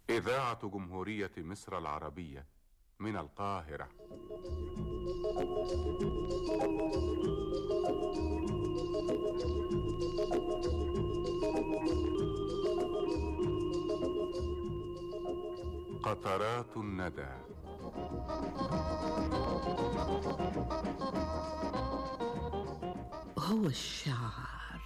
إذاعة جمهورية مصر العربية من القاهرة. قطرات الندى. هو الشعر.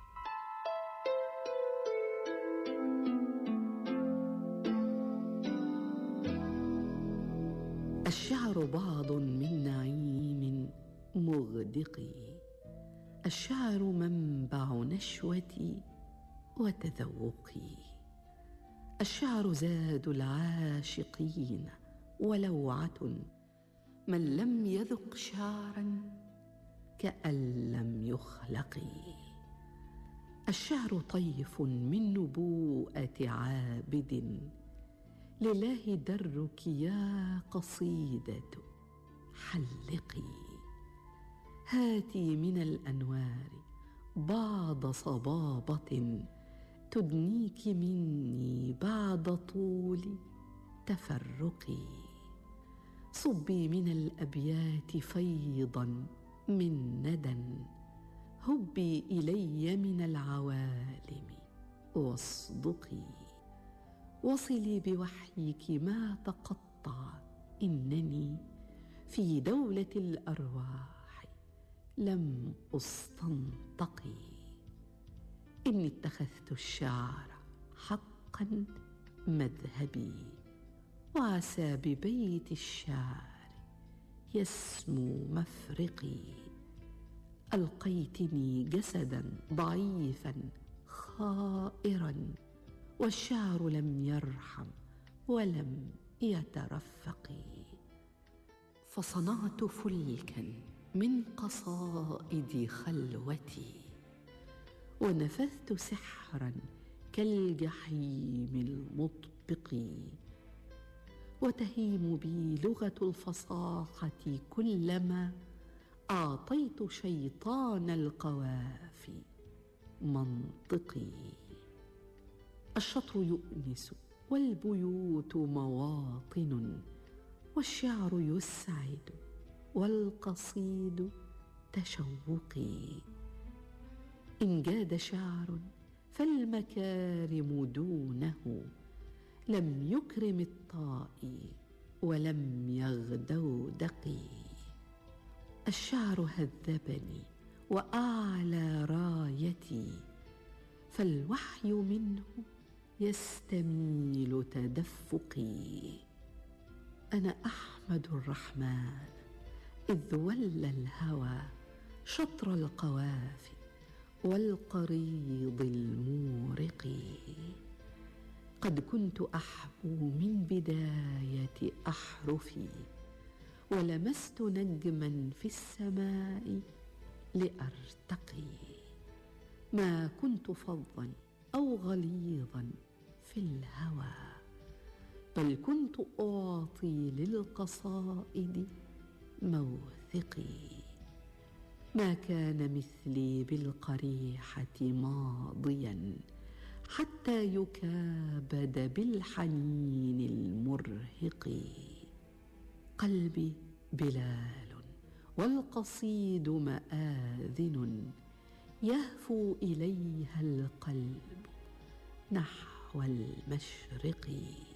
الشعر بعض من نعيم مغدق، الشعر منبع نشوتي وتذوقي، الشعر زاد العاشقين ولوعة، من لم يذق شعرا كأن لم يخلق. الشعر طيف من نبوءة عابد، لله درك يا قصيدة حلقي. هاتي من الأنوار بعض صبابة، تدنيك مني بعد طول تفرقي. صبي من الأبيات فيضا من ندى، هبي إلي من العوالم واصدقي. وصلي بوحيك ما تقطع، إنني في دولة الأرواح لم أستنطقي. إني اتخذت الشعر حقا مذهبي، وعسى ببيت الشعر يسمو مفرقي. ألقيتني جسدا ضعيفا خائرا، والشعر لم يرحم ولم يترفق. فصنعت فلكا من قصائد خلوتي، ونفذت سحرا كالجحيم المطبق. وتهيم بي لغة الفصاحة كلما أعطيت شيطان القوافي منطقي. الشطر يؤنس والبيوت مواطن، والشعر يسعد والقصيد تشوقي. إن جاد شعر فالمكارم دونه، لم يكرم الطائي ولم يغدودقي. الشعر هذبني وأعلى رايتي، فالوحي منه يستميل تدفقي. أنا أحمد الرحمن إذ ولى الهوى شطر القوافي والقريض المورق. قد كنت أحبو من بداية أحرفي، ولمست نجما في السماء لأرتقي. ما كنت فظا أو غليظا في الهوى، بل كنت أعطي للقصائد موثقي. ما كان مثلي بالقريحة ماضيا، حتى يكابد بالحنين المرهق. قلبي بلال والقصيد مآذن، يهفو إليها القلب نحو المشرق.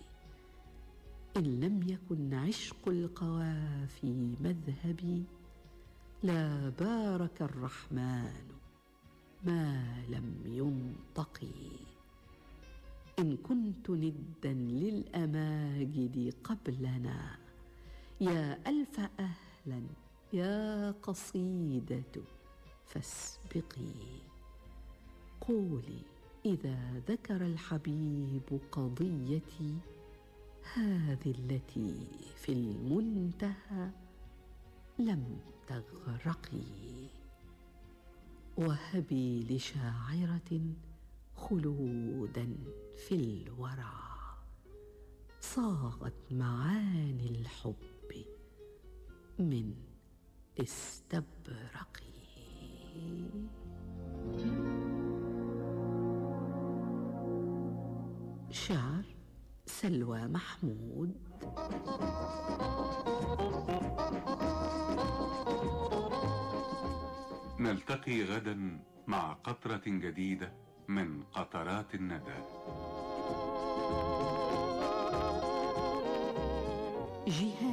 إن لم يكن عشق القوافي مذهبي، لا بارك الرحمن ما لم ينطقي. إن كنت ندا للأماجد قبلنا، يا ألف أهلا يا قصيدة فاسبقي. قولي إذا ذكر الحبيب قضيتي، هذه التي في المنتهى لم تغرقي. وهبي لشاعرة خلودا في الورى، صاغت معاني الحب من استبرقي. شعر سلوى محمود. نلتقي غدا مع قطرة جديدة من قطرات الندى. جهاد